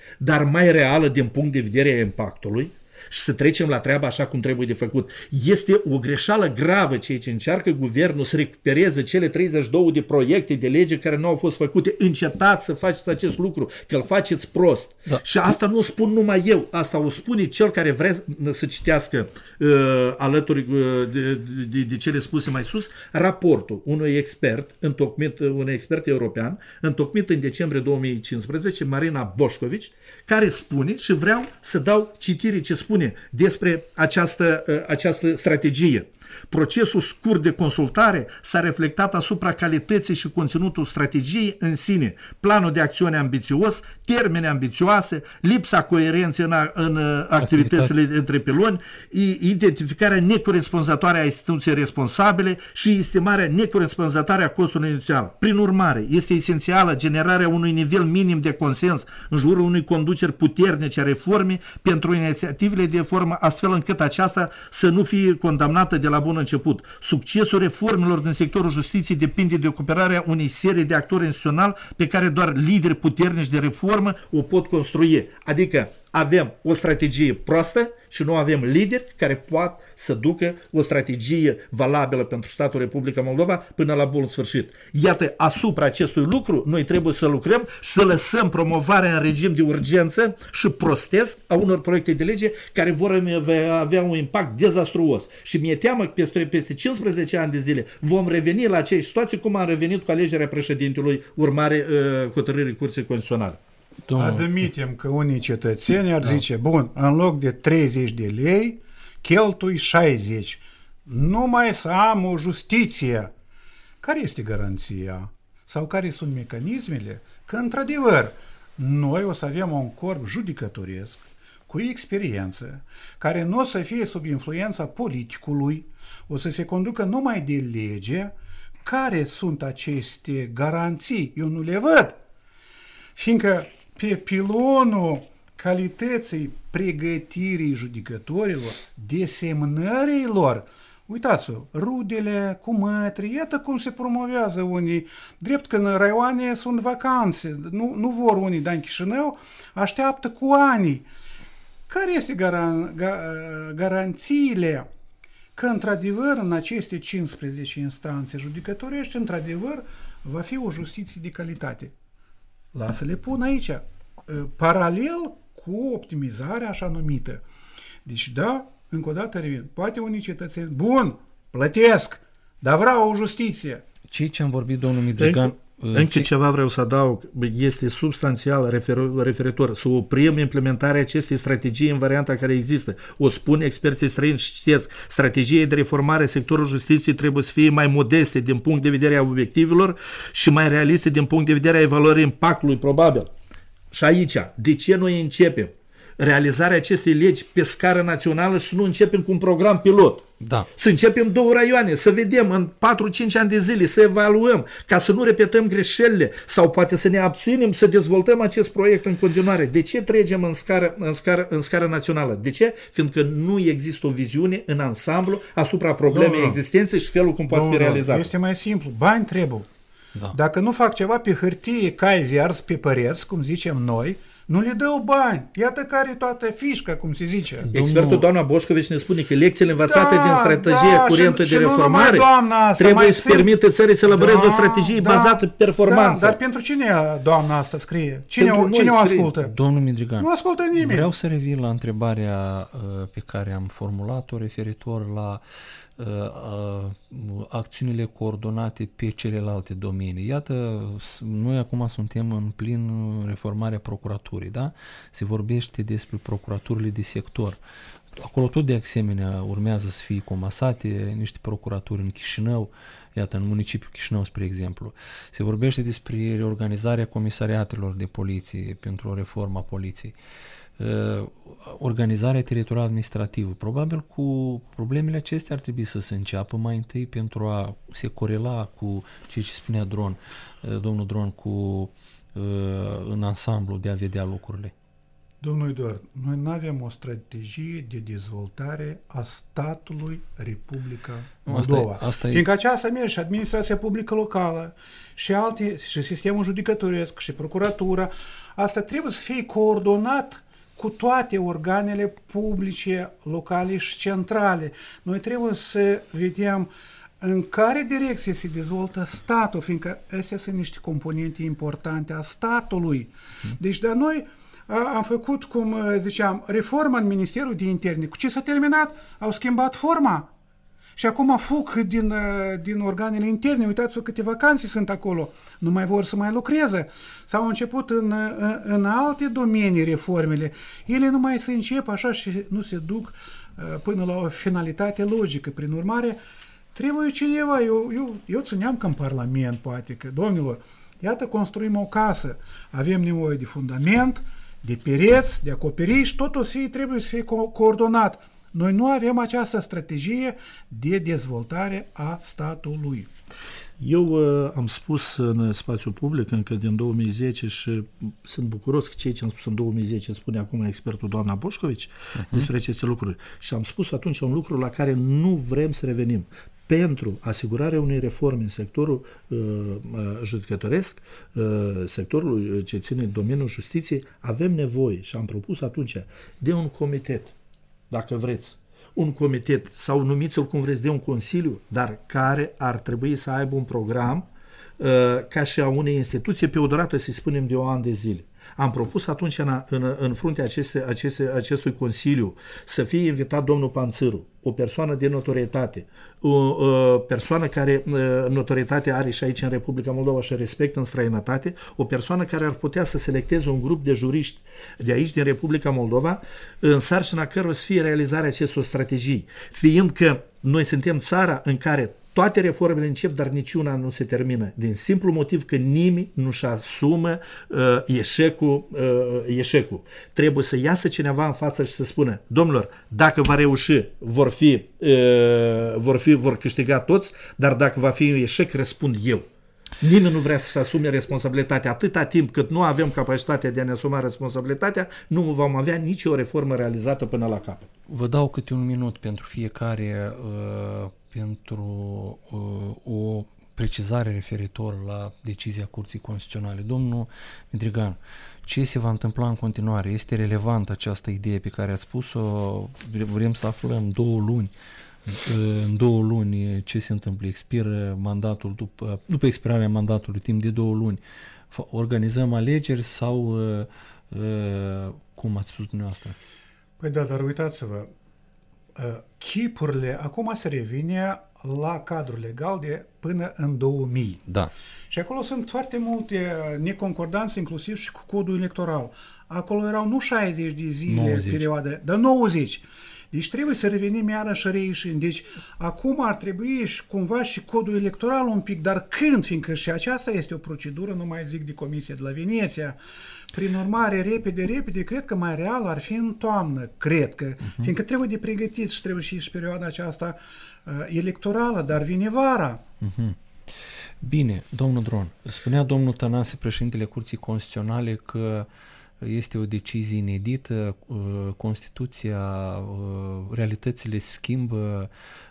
dar mai reală din punct de vedere a impactului și să trecem la treaba așa cum trebuie de făcut. Este o greșeală gravă ceea ce încearcă guvernul să recupereze cele treizeci și două de proiecte de lege care nu au fost făcute. Încetați să faceți acest lucru, că îl faceți prost. Da. Și asta nu o spun numai eu, asta o spune cel care vrea să citească uh, alături uh, de, de, de cele spuse mai sus, raportul unui expert, întocmit, un expert european, întocmit în decembrie două mii cincisprezece, Marina Boșcovici, care spune, și vreau să dau citire ce spune despre această, această strategie. Procesul scurt de consultare s-a reflectat asupra calității și conținutul strategiei în sine, planul de acțiune ambițios, termene ambițioase, lipsa coerenței în, în activitățile Activitate. între piloni, identificarea necorespunzătoare a instituției responsabile și estimarea necorespunzătoare a costului inițial. Prin urmare, este esențială generarea unui nivel minim de consens în jurul unei conduceri puternice a reformei pentru inițiativele de reformă, astfel încât aceasta să nu fie condamnată de la bun început. Succesul reformelor din sectorul justiției depinde de cooperarea unei serii de actori instituționali pe care doar lideri puternici de reformă o pot construi. Adică avem o strategie proastă și nu avem lideri care pot să ducă o strategie valabilă pentru statul Republica Moldova până la bun sfârșit. Iată, asupra acestui lucru, noi trebuie să lucrăm și să lăsăm promovarea în regim de urgență și prostesc a unor proiecte de lege care vor avea un impact dezastruos. Și mi-e teamă că peste, peste cincisprezece ani de zile vom reveni la aceeași situație cum am revenit cu alegerea președintelui urmare uh, hotărârii Curții Constituționale. Admitem că unii cetățeni ar da. zice, bun, în loc de treizeci de lei, cheltui șaizeci. Numai să am o justiție. Care este garanția? Sau care sunt mecanismele? Că, într-adevăr, noi o să avem un corp judecătoresc cu experiență, care nu o să fie sub influența politicului, o să se conducă numai de lege. Care sunt aceste garanții? Eu nu le văd. Fiindcă pe pilonul calității pregătirii judecătorilor, desemnărilor, uitați-vă, rudele, cumătri, iată cum se promovează unii, drept că în raioane sunt vacanțe, nu, nu vor unii, dar în Chișinău așteaptă cu ani. Care este garan, ga, garanțiile că, într-adevăr, în aceste cincisprezece instanțe judecătorești, într-adevăr, va fi o justiție de calitate? Lasă-le pun aici, paralel cu optimizarea așa numită. Deci da, încă o dată revin, poate unii cetățeni, bun, plătesc, dar vreau o justiție. Ceea ce am vorbit, domnul Midrigan... Încă, încă ce... ceva vreau să adaug, este substanțial refer, referitor să oprim implementarea acestei strategii în varianta care există. O spun experții străini și citesc, strategiei de reformare sectorul justiției trebuie să fie mai modeste din punct de vedere a obiectivelor și mai realiste din punct de vedere a evaluării impactului probabil. Și aici, de ce noi începem realizarea acestei legi pe scară națională și nu începem cu un program pilot? Da. Să începem două raioane, să vedem în patru-cinci ani de zile, să evaluăm, ca să nu repetăm greșelile sau poate să ne abținem să dezvoltăm acest proiect în continuare. De ce trecem în scară, în scară, în scară națională? De ce? Fiindcă nu există o viziune în ansamblu asupra problemei no, existenței și felul cum poate no, fi realizat. Este mai simplu. Bani trebuie. Da. Dacă nu fac ceva pe hârtie, cai vers pe păreți, cum zicem noi, nu le dau bani. Iată care e toată fișca, cum se zice. Domnul... Expertul doamna Boșcovici ne spune că lecțiile învățate da, din strategia da, curentă și, de și reformare asta, trebuie să permită țării să elaboreze da, o strategie da, bazată pe performanță. Da, dar pentru cine doamna asta scrie? Cine, o, cine o ascultă? Domnul Midrigan, nu ascultă nimeni. Vreau să revin la întrebarea uh, pe care am formulat-o referitor la uh, uh, acțiunile coordonate pe celelalte domenii. Iată, noi acum suntem în plin reformarea procuraturii, da? Se vorbește despre procuraturile de sector. Acolo tot de asemenea urmează să fie comasate niște procuraturi în Chișinău, iată, în municipiul Chișinău, spre exemplu. Se vorbește despre reorganizarea comisariatelor de poliție pentru o reformă a poliției. Uh, organizarea teritorială administrativă. Probabil cu problemele acestea ar trebui să se înceapă mai întâi pentru a se corela cu ceea ce spunea Dron, uh, domnul Dron, cu uh, în ansamblu de a vedea lucrurile. Domnul Eduard, noi nu avem o strategie de dezvoltare a statului Republica Moldova. Asta e, asta e. Fiindcă aceasta merge și administrația publică locală și alte, și sistemul judecătoresc și procuratura, asta trebuie să fie coordonat cu toate organele publice, locale și centrale. Noi trebuie să vedem în care direcție se dezvoltă statul, fiindcă astea sunt niște componente importante a statului. Deci, dar noi a, am făcut, cum ziceam, reforma în Ministerul de Interne. Cu ce s-a terminat? Au schimbat forma. Și acum fug din, din organele interne, uitați-vă câte vacanțe sunt acolo, nu mai vor să mai lucreze. S-au început în, în, în alte domenii reformele, ele nu mai se încep așa și nu se duc până la o finalitate logică. Prin urmare, trebuie cineva, eu, eu, eu țineam că în Parlament, poate că, domnilor, iată, construim o casă, avem nevoie de fundament, de pereți, de acoperiș, totul să fie, trebuie să fie co- coordonat. Noi nu avem această strategie de dezvoltare a statului. Eu uh, am spus în spațiu public încă din două mii zece și sunt bucuros că ceea ce am spus în două mii zece spune acum expertul doamna Boșcovici uh-huh. despre aceste lucruri. Și am spus atunci un lucru la care nu vrem să revenim. Pentru asigurarea unei reforme în sectorul uh, judecătoresc, uh, sectorul ce ține domeniul justiției, avem nevoie, și am propus atunci, de un comitet, dacă vreți, un comitet sau numiți-l cum vreți, de un consiliu, dar care ar trebui să aibă un program uh, ca și a unei instituții pe o durată, să spunem, de o an de zile. Am propus atunci în, în, în fruntea aceste, aceste, acestui consiliu să fie invitat domnul Panțâru, o persoană de notorietate, o, o persoană care notorietate are și aici în Republica Moldova și respect în străinătate, o persoană care ar putea să selecteze un grup de juriști de aici, din Republica Moldova, în sarcina cărora să fie realizarea acestor strategii, fiindcă noi suntem țara în care toate reformele încep, dar niciuna nu se termină. Din simplu motiv că nimeni nu-și asumă uh, eșecul, uh, eșecul. Trebuie să iasă cineva în față și să spună, domnilor, dacă va reuși, vor fi, uh, vor fi, vor câștiga toți, dar dacă va fi un eșec, răspund eu. Nimeni nu vrea să-și asume responsabilitatea. Atâta timp cât nu avem capacitatea de a ne asuma responsabilitatea, nu vom avea nicio reformă realizată până la capăt. Vă dau câte un minut pentru fiecare uh, pentru uh, o precizare referitor la decizia Curții Constituționale. Domnul Midrigan, ce se va întâmpla în continuare? Este relevantă această idee pe care ați spus-o? Vrem să aflăm două luni. În două luni ce se întâmplă? Expiră mandatul, după, după expirarea mandatului, timp de două luni, organizăm alegeri sau uh, uh, cum ați spus dumneavoastră? Păi da, dar uitați-vă, uh, chipurile, acum se revine la cadrul legal de până în două mii. Da. Și acolo sunt foarte multe neconcordanțe, inclusiv și cu codul electoral. Acolo erau nu șaizeci de zile nouăzeci. Perioade, dar nouăzeci. Deci trebuie să revenim iarăși reieșind. Deci acum ar trebui și cumva și codul electoral un pic, dar când? Fiindcă și aceasta este o procedură, nu mai zic de Comisia de la Veneția. Prin urmare, repede, repede, cred că mai real ar fi în toamnă, cred că, uh-huh. fiindcă trebuie de pregătit și trebuie și, și perioada aceasta uh, electorală, dar vine vara. Uh-huh. Bine, domnul Dron, spunea domnul Tănase, președintele Curții Constituționale, că este o decizie inedită, Constituția, realitățile schimbă,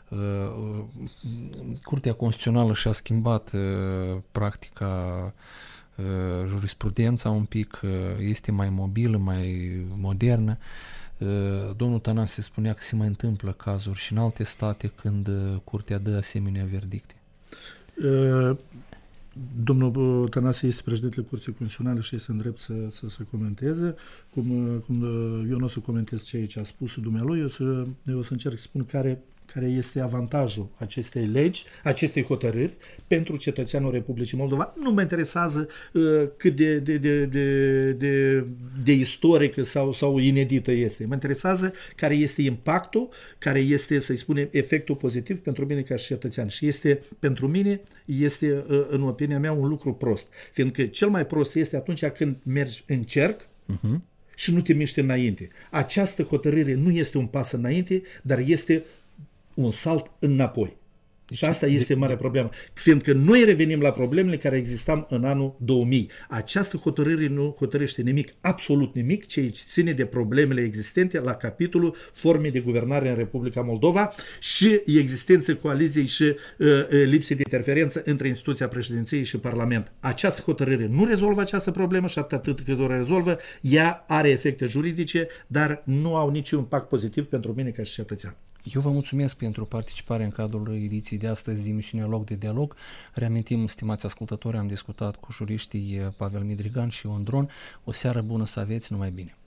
Curtea Constituțională și-a schimbat practica, jurisprudența un pic, este mai mobilă, mai modernă. Domnul Tănase spunea că se mai întâmplă cazuri și în alte state când Curtea dă asemenea verdicte. Uh... Domnul Tănase este președintele Curții Constituționale și este în drept să, să, să comenteze. Cum, cum eu nu o să comentez ceea ce a spus dumnealui, eu, să, eu o să încerc să spun care, care este avantajul acestei legi, acestei hotărâri pentru cetățeanul Republicii Moldova. Nu mă interesează uh, cât de, de, de, de, de, de istorică sau, sau inedită este. Mă interesează care este impactul, care este, să-i spunem, efectul pozitiv pentru mine ca și cetățean. Și este, pentru mine, este, uh, în opinia mea, un lucru prost. Fiindcă cel mai prost este atunci când mergi în cerc uh-huh. și nu te miști înainte. Această hotărâre nu este un pas înainte, dar este un salt înapoi. Și asta este marea problemă, fiindcă noi revenim la problemele care existam în anul două mii. Această hotărâre nu hotărăște nimic, absolut nimic, ce ține de problemele existente la capitolul formei de guvernare în Republica Moldova și existența coaliției și uh, lipsei de interferență între instituția președinției și Parlament. Această hotărâre nu rezolvă această problemă și atât cât o rezolvă, ea are efecte juridice, dar nu au niciun impact pozitiv pentru mine ca și cetățean. Eu vă mulțumesc pentru participarea în cadrul ediției de astăzi, emisiunea Loc de Dialog. Reamintim, stimați ascultători, am discutat cu juriștii Pavel Midrigan și Ion Dron. O seară bună să aveți, numai bine!